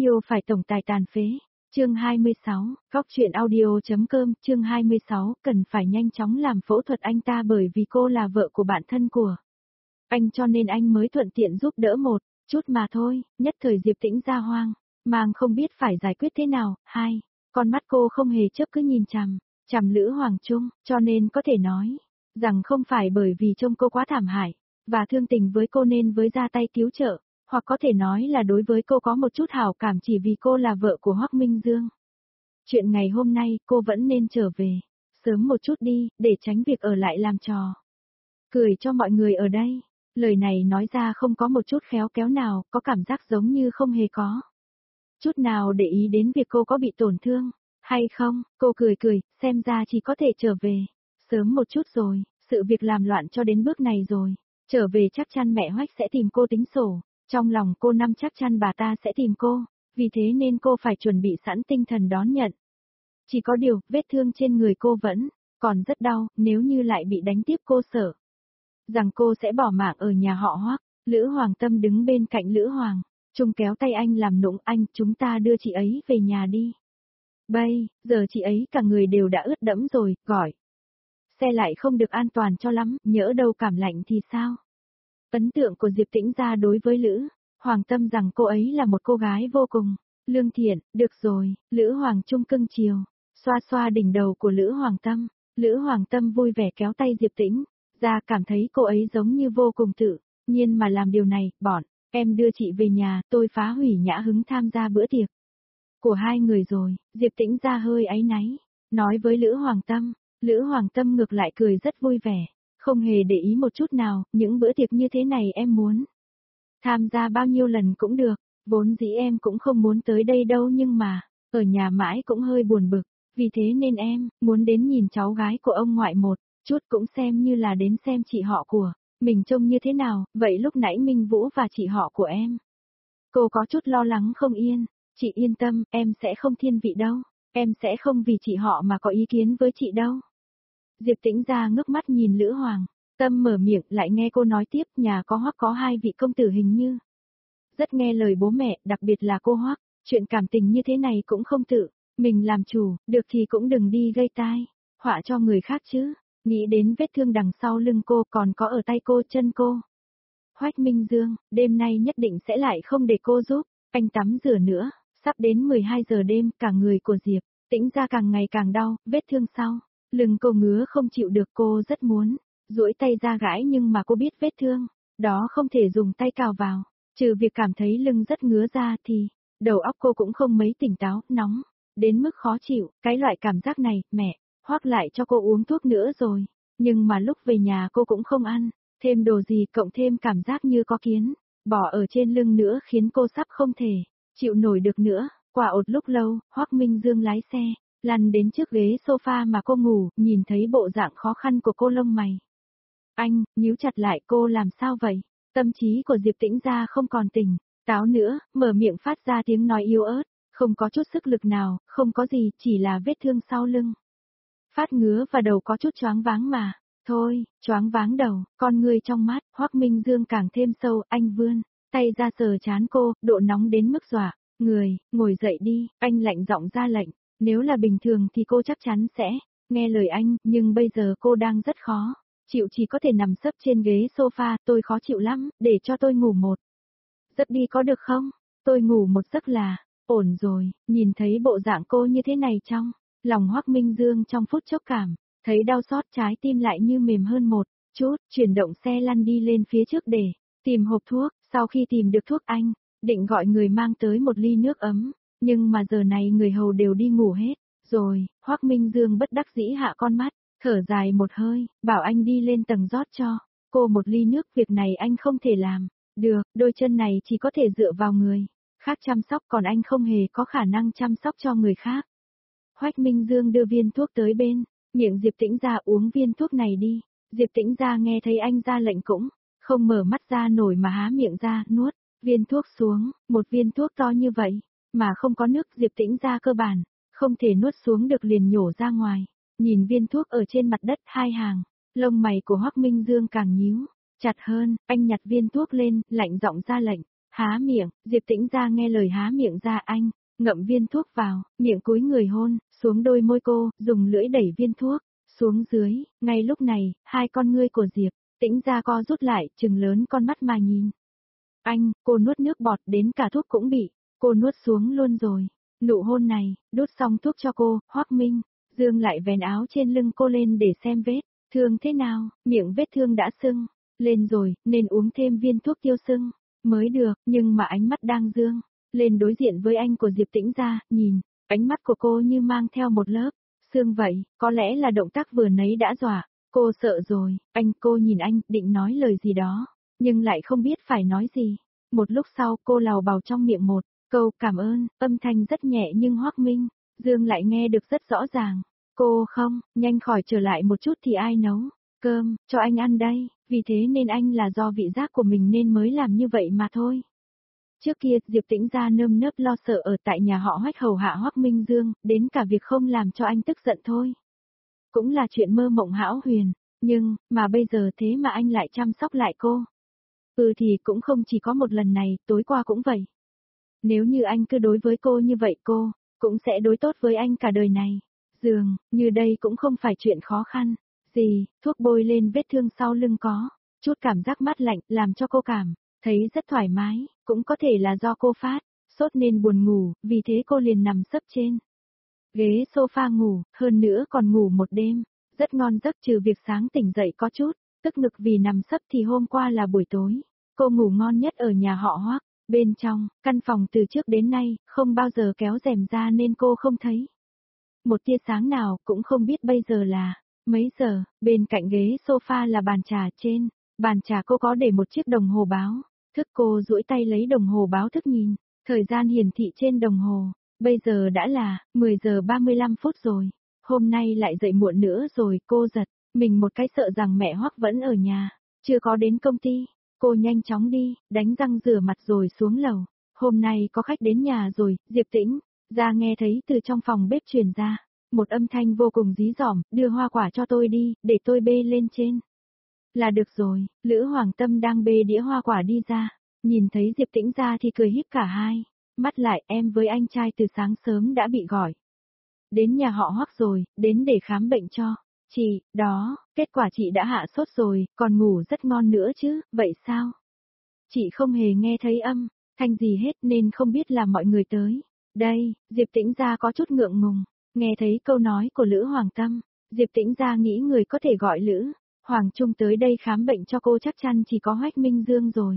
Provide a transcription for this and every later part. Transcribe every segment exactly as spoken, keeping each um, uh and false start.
Yêu phải tổng tài tàn phế. Chương hai mươi sáu, góc truyện audio.com, chương hai mươi sáu, cần phải nhanh chóng làm phẫu thuật anh ta bởi vì cô là vợ của bạn thân của anh cho nên anh mới thuận tiện giúp đỡ một chút mà thôi. Nhất thời Diệp Tĩnh ra hoang, mang không biết phải giải quyết thế nào. Hai, con mắt cô không hề chớp cứ nhìn chằm chằm Lữ Hoàng Trung, cho nên có thể nói rằng không phải bởi vì trông cô quá thảm hại và thương tình với cô nên với ra tay cứu trợ, hoặc có thể nói là đối với cô có một chút hảo cảm chỉ vì cô là vợ của Hoắc Minh Dương. Chuyện ngày hôm nay cô vẫn nên trở về sớm một chút đi, để tránh việc ở lại làm trò cười cho mọi người ở đây. Lời này nói ra không có một chút khéo kéo nào, có cảm giác giống như không hề có chút nào để ý đến việc cô có bị tổn thương hay không. Cô cười cười, xem ra chỉ có thể trở về sớm một chút rồi, sự việc làm loạn cho đến bước này rồi, trở về chắc chắn mẹ Hoách sẽ tìm cô tính sổ. Trong lòng cô năm chắc chắn bà ta sẽ tìm cô, vì thế nên cô phải chuẩn bị sẵn tinh thần đón nhận. Chỉ có điều, vết thương trên người cô vẫn còn rất đau, nếu như lại bị đánh tiếp cô sợ rằng cô sẽ bỏ mạng ở nhà họ Hoắc. Lữ Hoàng Tâm đứng bên cạnh Lữ Hoàng Trung kéo tay anh làm nũng. Anh, chúng ta đưa chị ấy về nhà đi. Bây giờ chị ấy cả người đều đã ướt đẫm rồi, gọi xe lại không được an toàn cho lắm, nhỡ đâu cảm lạnh thì sao? Ấn tượng của Diệp Tĩnh ra đối với Lữ Hoàng Tâm rằng cô ấy là một cô gái vô cùng lương thiện. Được rồi, Lữ Hoàng Trung cưng chiều xoa xoa đỉnh đầu của Lữ Hoàng Tâm. Lữ Hoàng Tâm vui vẻ kéo tay Diệp Tĩnh ra, cảm thấy cô ấy giống như vô cùng tự nhiên mà làm điều này. Bọn em đưa chị về nhà, tôi phá hủy nhã hứng tham gia bữa tiệc của hai người rồi. Diệp Tĩnh ra hơi áy náy nói với Lữ Hoàng Tâm. Lữ Hoàng Tâm ngược lại cười rất vui vẻ, không hề để ý một chút nào. Những bữa tiệc như thế này em muốn tham gia bao nhiêu lần cũng được, vốn dĩ em cũng không muốn tới đây đâu, nhưng mà ở nhà mãi cũng hơi buồn bực, vì thế nên em muốn đến nhìn cháu gái của ông ngoại một chút, cũng xem như là đến xem chị họ của mình trông như thế nào. Vậy lúc nãy Minh Vũ và chị họ của em, cô có chút lo lắng không yên. Chị yên tâm, em sẽ không thiên vị đâu, em sẽ không vì chị họ mà có ý kiến với chị đâu. Diệp Tĩnh ra ngước mắt nhìn Lữ Hoàng Tâm mở miệng, lại nghe cô nói tiếp. Nhà có Hoắc có hai vị công tử hình như rất nghe lời bố mẹ, đặc biệt là cô Hoắc, chuyện cảm tình như thế này cũng không tự mình làm chủ, được thì cũng đừng đi gây tai họa cho người khác chứ. Nghĩ đến vết thương đằng sau lưng cô, còn có ở tay cô, chân cô. Hoắc Minh Dương, đêm nay nhất định sẽ lại không để cô giúp anh tắm rửa nữa. Sắp đến mười hai giờ đêm, cả người của Diệp Tĩnh ra càng ngày càng đau, vết thương sau lưng cô ngứa không chịu được. Cô rất muốn duỗi tay ra gãi, nhưng mà cô biết vết thương đó không thể dùng tay cào vào, trừ việc cảm thấy lưng rất ngứa ra thì đầu óc cô cũng không mấy tỉnh táo, nóng đến mức khó chịu. Cái loại cảm giác này, mẹ Hoắc lại cho cô uống thuốc nữa rồi, nhưng mà lúc về nhà cô cũng không ăn thêm đồ gì, cộng thêm cảm giác như có kiến bò ở trên lưng nữa, khiến cô sắp không thể chịu nổi được nữa. Quả ột lúc lâu, Hoắc Minh Dương lái xe lăn đến trước ghế sofa mà cô ngủ, nhìn thấy bộ dạng khó khăn của cô, lông mày anh nhíu chặt lại. Cô làm sao vậy? Tâm trí của Diệp Tĩnh ra không còn tỉnh táo nữa, mở miệng phát ra tiếng nói yếu ớt, không có chút sức lực nào. Không có gì, chỉ là vết thương sau lưng phát ngứa và đầu có chút choáng váng mà thôi. Choáng váng đầu. Con ngươi trong mắt Hoắc Minh Dương càng thêm sâu, anh vươn tay ra sờ trán cô, độ nóng đến mức dọa người. Ngồi dậy đi, anh lạnh giọng ra lệnh. Nếu là bình thường thì cô chắc chắn sẽ nghe lời anh, nhưng bây giờ cô đang rất khó chịu, chỉ có thể nằm sấp trên ghế sofa. Tôi khó chịu lắm, để cho tôi ngủ một giấc đi có được không? Tôi ngủ một giấc là ổn rồi. Nhìn thấy bộ dạng cô như thế này, trong lòng Hoắc Minh Dương trong phút chốc cảm thấy đau xót, trái tim lại như mềm hơn một chút. Chuyển động xe lăn đi lên phía trước để tìm hộp thuốc. Sau khi tìm được thuốc, anh định gọi người mang tới một ly nước ấm, nhưng mà giờ này người hầu đều đi ngủ hết rồi. Hoắc Minh Dương bất đắc dĩ hạ con mắt, thở dài một hơi, bảo anh đi lên tầng rót cho cô một ly nước. Việc này anh không thể làm được, đôi chân này chỉ có thể dựa vào người khác chăm sóc, còn anh không hề có khả năng chăm sóc cho người khác. Hoắc Minh Dương đưa viên thuốc tới bên miệng Diệp Tĩnh ra. Uống viên thuốc này đi. Diệp Tĩnh ra nghe thấy anh ra lệnh cũng không mở mắt ra nổi mà há miệng ra, nuốt viên thuốc xuống. Một viên thuốc to như vậy mà không có nước, Diệp Tĩnh ra cơ bản không thể nuốt xuống được, liền nhổ ra ngoài. Nhìn viên thuốc ở trên mặt đất, hai hàng lông mày của Hoắc Minh Dương càng nhíu chặt hơn. Anh nhặt viên thuốc lên, lạnh giọng ra lệnh. Há miệng, Diệp Tĩnh Gia nghe lời há miệng ra anh, ngậm viên thuốc vào, miệng cúi người hôn, xuống đôi môi cô, dùng lưỡi đẩy viên thuốc, xuống dưới, ngay lúc này, hai con ngươi của Diệp Tĩnh Gia co rút lại, trừng lớn con mắt mà nhìn. Anh, cô nuốt nước bọt đến cả thuốc cũng bị, cô nuốt xuống luôn rồi. Nụ hôn này, đút xong thuốc cho cô, Hoắc Minh, Dương lại vén áo trên lưng cô lên để xem vết, thương thế nào, miệng vết thương đã sưng, lên rồi, nên uống thêm viên thuốc tiêu sưng, mới được, nhưng mà ánh mắt đang dương, lên đối diện với anh của Diệp Tĩnh Gia, nhìn, ánh mắt của cô như mang theo một lớp, sương vậy, có lẽ là động tác vừa nấy đã dọa, cô sợ rồi, anh cô nhìn anh, định nói lời gì đó, nhưng lại không biết phải nói gì. Một lúc sau cô lào bào trong miệng một câu cảm ơn, âm thanh rất nhẹ nhưng Hoắc Minh, Dương lại nghe được rất rõ ràng. Cô không, nhanh khỏi trở lại một chút thì ai nấu cơm cho anh ăn đây, vì thế nên anh là do vị giác của mình nên mới làm như vậy mà thôi. Trước kia Diệp Tĩnh Gia nơm nớp lo sợ ở tại nhà họ Hoắc hầu hạ Hoắc Minh Dương, đến cả việc không làm cho anh tức giận thôi. Cũng là chuyện mơ mộng hão huyền, nhưng, mà bây giờ thế mà anh lại chăm sóc lại cô. Ừ thì cũng không chỉ có một lần này, tối qua cũng vậy. Nếu như anh cứ đối với cô như vậy cô, cũng sẽ đối tốt với anh cả đời này. Dường, như đây cũng không phải chuyện khó khăn. Gì, thuốc bôi lên vết thương sau lưng có, chút cảm giác mát lạnh làm cho cô cảm, thấy rất thoải mái, cũng có thể là do cô phát, sốt nên buồn ngủ, vì thế cô liền nằm sấp trên ghế sofa ngủ, hơn nữa còn ngủ một đêm, rất ngon giấc trừ việc sáng tỉnh dậy có chút, tức ngực vì nằm sấp thì hôm qua là buổi tối, cô ngủ ngon nhất ở nhà họ Hoắc. Bên trong, căn phòng từ trước đến nay, không bao giờ kéo rèm ra nên cô không thấy một tia sáng nào, cũng không biết bây giờ là mấy giờ. Bên cạnh ghế sofa là bàn trà, trên bàn trà cô có để một chiếc đồng hồ báo thức. Cô duỗi tay lấy đồng hồ báo thức nhìn, thời gian hiển thị trên đồng hồ, bây giờ đã là mười giờ ba mươi lăm phút rồi. Hôm nay lại dậy muộn nữa rồi, cô giật mình một cái sợ rằng mẹ Hoắc vẫn ở nhà, chưa có đến công ty. Cô nhanh chóng đi, đánh răng rửa mặt rồi xuống lầu. Hôm nay có khách đến nhà rồi, Diệp Tĩnh Gia nghe thấy từ trong phòng bếp truyền ra một âm thanh vô cùng dí dỏm, đưa hoa quả cho tôi đi, để tôi bê lên trên. Là được rồi, Lữ Hoàng Tâm đang bê đĩa hoa quả đi ra, nhìn thấy Diệp Tĩnh Gia thì cười híp cả hai mắt lại. Em với anh trai từ sáng sớm đã bị gọi đến nhà họ Hoắc rồi, đến để khám bệnh cho chị, đó, kết quả chị đã hạ sốt rồi, còn ngủ rất ngon nữa chứ, vậy sao? Chị không hề nghe thấy âm thanh gì hết nên không biết là mọi người tới. Đây, Diệp Tĩnh Gia có chút ngượng ngùng, nghe thấy câu nói của Lữ Hoàng Tâm, Diệp Tĩnh Gia nghĩ người có thể gọi Lữ Hoàng Trung tới đây khám bệnh cho cô chắc chắn chỉ có Hoắc Minh Dương rồi.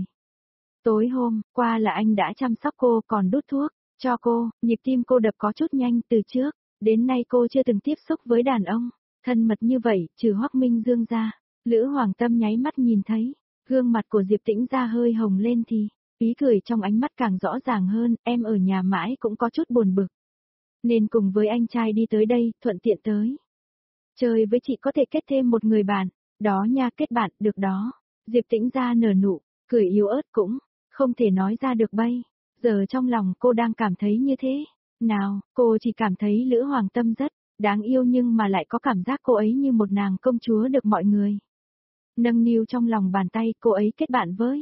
Tối hôm qua là anh đã chăm sóc cô còn đút thuốc cho cô, nhịp tim cô đập có chút nhanh. Từ trước đến nay cô chưa từng tiếp xúc với đàn ông thân mật như vậy, trừ Hoắc Minh Dương ra. Lữ Hoàng Tâm nháy mắt nhìn thấy gương mặt của Diệp Tĩnh Gia hơi hồng lên thì ý cười trong ánh mắt càng rõ ràng hơn. Em ở nhà mãi cũng có chút buồn bực, nên cùng với anh trai đi tới đây, thuận tiện tới chơi với chị, có thể kết thêm một người bạn. Đó nha, kết bạn, được đó. Diệp Tĩnh Gia nở nụ cười yếu ớt, cũng không thể nói ra được bây giờ trong lòng cô đang cảm thấy như thế nào. Cô chỉ cảm thấy Lữ Hoàng Tâm rất đáng yêu, nhưng mà lại có cảm giác cô ấy như một nàng công chúa được mọi người nâng niu trong lòng bàn tay. Cô ấy kết bạn với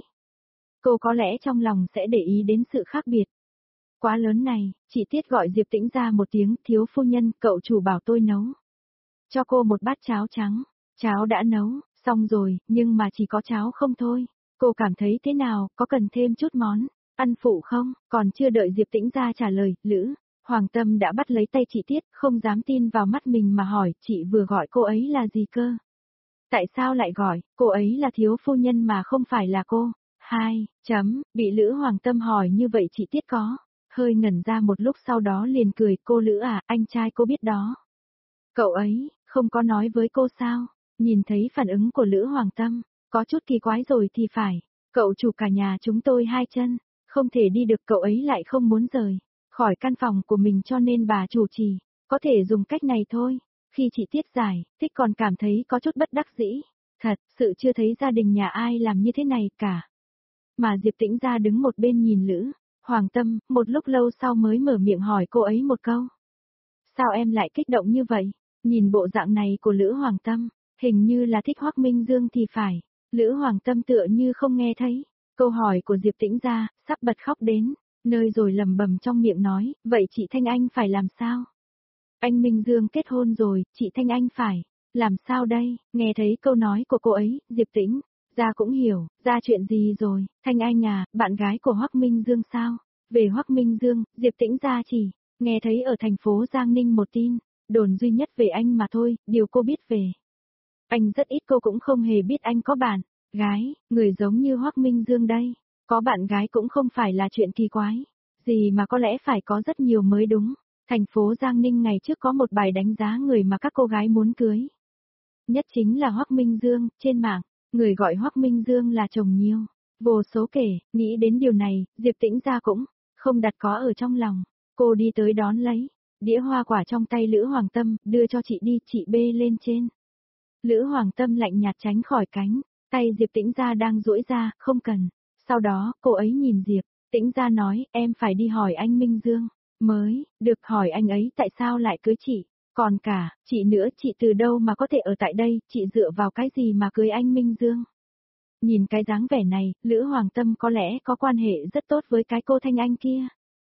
cô có lẽ trong lòng sẽ để ý đến sự khác biệt quá lớn này. Chị Tiết gọi Diệp Tĩnh Gia một tiếng, thiếu phu nhân, cậu chủ bảo tôi nấu cho cô một bát cháo trắng. Cháo đã nấu xong rồi, nhưng mà chỉ có cháo không thôi. Cô cảm thấy thế nào, có cần thêm chút món ăn phụ không? Còn chưa đợi Diệp Tĩnh Gia trả lời, Lữ Hoàng Tâm đã bắt lấy tay chị Tiết, không dám tin vào mắt mình mà hỏi, chị vừa gọi cô ấy là gì cơ? Tại sao lại gọi cô ấy là thiếu phu nhân mà không phải là cô? Hai, chấm, bị Lữ Hoàng Tâm hỏi như vậy chị Tiết có hơi ngẩn ra một lúc, sau đó liền cười. Cô Lữ à, anh trai cô biết đó. Cậu ấy không có nói với cô sao? Nhìn thấy phản ứng của Lữ Hoàng Tâm, có chút kỳ quái rồi thì phải. Cậu chủ cả nhà chúng tôi hai chân không thể đi được, cậu ấy lại không muốn rời khỏi căn phòng của mình, cho nên bà chủ trì có thể dùng cách này thôi. Khi chị Tiết giải thích còn cảm thấy có chút bất đắc dĩ. Thật sự chưa thấy gia đình nhà ai làm như thế này cả. Mà Diệp Tĩnh Gia đứng một bên nhìn Lữ Hoàng Tâm, một lúc lâu sau mới mở miệng hỏi cô ấy một câu. Sao em lại kích động như vậy? Nhìn bộ dạng này của Lữ Hoàng Tâm, hình như là thích Hoắc Minh Dương thì phải. Lữ Hoàng Tâm tựa như không nghe thấy. Câu hỏi của Diệp Tĩnh Gia, sắp bật khóc đến, nơi rồi lầm bầm trong miệng nói, vậy chị Thanh Anh phải làm sao? Anh Minh Dương kết hôn rồi, chị Thanh Anh phải, làm sao đây? Nghe thấy câu nói của cô ấy, Diệp Tĩnh Gia cũng hiểu, ra chuyện gì rồi, Thanh Anh à, bạn gái của Hoắc Minh Dương sao? Về Hoắc Minh Dương, Diệp Tĩnh Gia chỉ nghe thấy ở thành phố Giang Ninh một tin, đồn duy nhất về anh mà thôi, điều cô biết về anh rất ít, cô cũng không hề biết anh có bạn gái, người giống như Hoắc Minh Dương đây, có bạn gái cũng không phải là chuyện kỳ quái, gì mà có lẽ phải có rất nhiều mới đúng. Thành phố Giang Ninh ngày trước có một bài đánh giá người mà các cô gái muốn cưới. Nhất chính là Hoắc Minh Dương, trên mạng, người gọi Hoắc Minh Dương là chồng nhiều, vô số kể, nghĩ đến điều này, Diệp Tĩnh Gia cũng không đặt có ở trong lòng. Cô đi tới đón lấy đĩa hoa quả trong tay Lữ Hoàng Tâm, đưa cho chị đi, chị bê lên trên. Lữ Hoàng Tâm lạnh nhạt tránh khỏi cánh tay Diệp Tĩnh Gia đang duỗi ra, không cần. Sau đó, cô ấy nhìn Diệp Tĩnh Gia nói, em phải đi hỏi anh Minh Dương. Mới, được hỏi anh ấy tại sao lại cưới chị. Còn cả, chị nữa, chị từ đâu mà có thể ở tại đây, chị dựa vào cái gì mà cưới anh Minh Dương. Nhìn cái dáng vẻ này, Lữ Hoàng Tâm có lẽ có quan hệ rất tốt với cái cô Thanh Anh kia.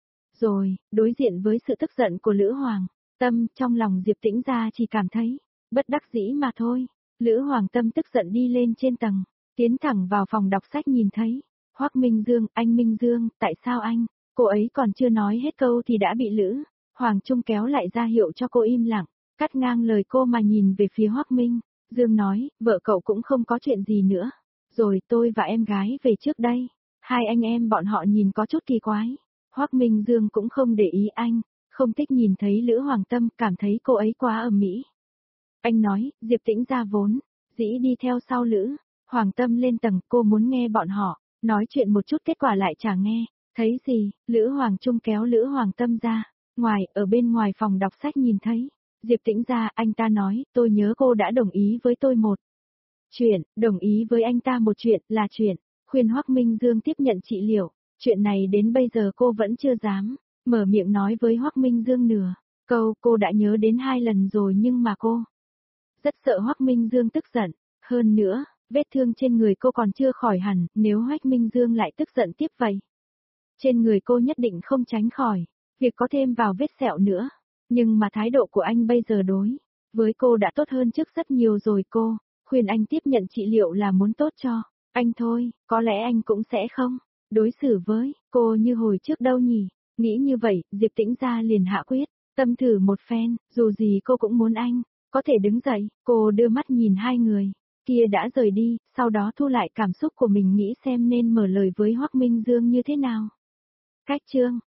Rồi, đối diện với sự tức giận của Lữ Hoàng Tâm, trong lòng Diệp Tĩnh Gia chỉ cảm thấy bất đắc dĩ mà thôi. Lữ Hoàng Tâm tức giận đi lên trên tầng, tiến thẳng vào phòng đọc sách, nhìn thấy Hoắc Minh Dương, anh Minh Dương, tại sao anh? Cô ấy còn chưa nói hết câu thì đã bị Lữ Hoàng Trung kéo lại ra hiệu cho cô im lặng, cắt ngang lời cô mà nhìn về phía Hoắc Minh Dương nói, vợ cậu cũng không có chuyện gì nữa. Rồi tôi và em gái về trước đây. Hai anh em bọn họ nhìn có chút kỳ quái. Hoắc Minh Dương cũng không để ý anh, không thích nhìn thấy Lữ Hoàng Tâm, cảm thấy cô ấy quá ầm ĩ. Anh nói, Diệp Tĩnh Gia vốn dĩ đi theo sau Lữ Hoàng Tâm lên tầng, cô muốn nghe bọn họ nói chuyện một chút, kết quả lại chả nghe. Thấy gì, Lữ Hoàng Trung kéo Lữ Hoàng Tâm ra, ngoài, ở bên ngoài phòng đọc sách nhìn thấy, Diệp Tĩnh Gia, anh ta nói, tôi nhớ cô đã đồng ý với tôi một chuyện, đồng ý với anh ta một chuyện, là chuyện, khuyên Hoắc Minh Dương tiếp nhận trị liệu, chuyện này đến bây giờ cô vẫn chưa dám, mở miệng nói với Hoắc Minh Dương nửa câu, cô đã nhớ đến hai lần rồi nhưng mà cô rất sợ Hoắc Minh Dương tức giận, hơn nữa, vết thương trên người cô còn chưa khỏi hẳn, nếu Hoắc Minh Dương lại tức giận tiếp vậy. Trên người cô nhất định không tránh khỏi việc có thêm vào vết sẹo nữa, nhưng mà thái độ của anh bây giờ đối với cô đã tốt hơn trước rất nhiều rồi, cô khuyên anh tiếp nhận trị liệu là muốn tốt cho anh thôi, có lẽ anh cũng sẽ không đối xử với cô như hồi trước đâu nhỉ. Nghĩ như vậy, Diệp Tĩnh Gia liền hạ quyết tâm thử một phen, dù gì cô cũng muốn anh có thể đứng dậy. Cô đưa mắt nhìn hai người kia đã rời đi, sau đó thu lại cảm xúc của mình, nghĩ xem nên mở lời với Hoắc Minh Dương như thế nào. Cách chương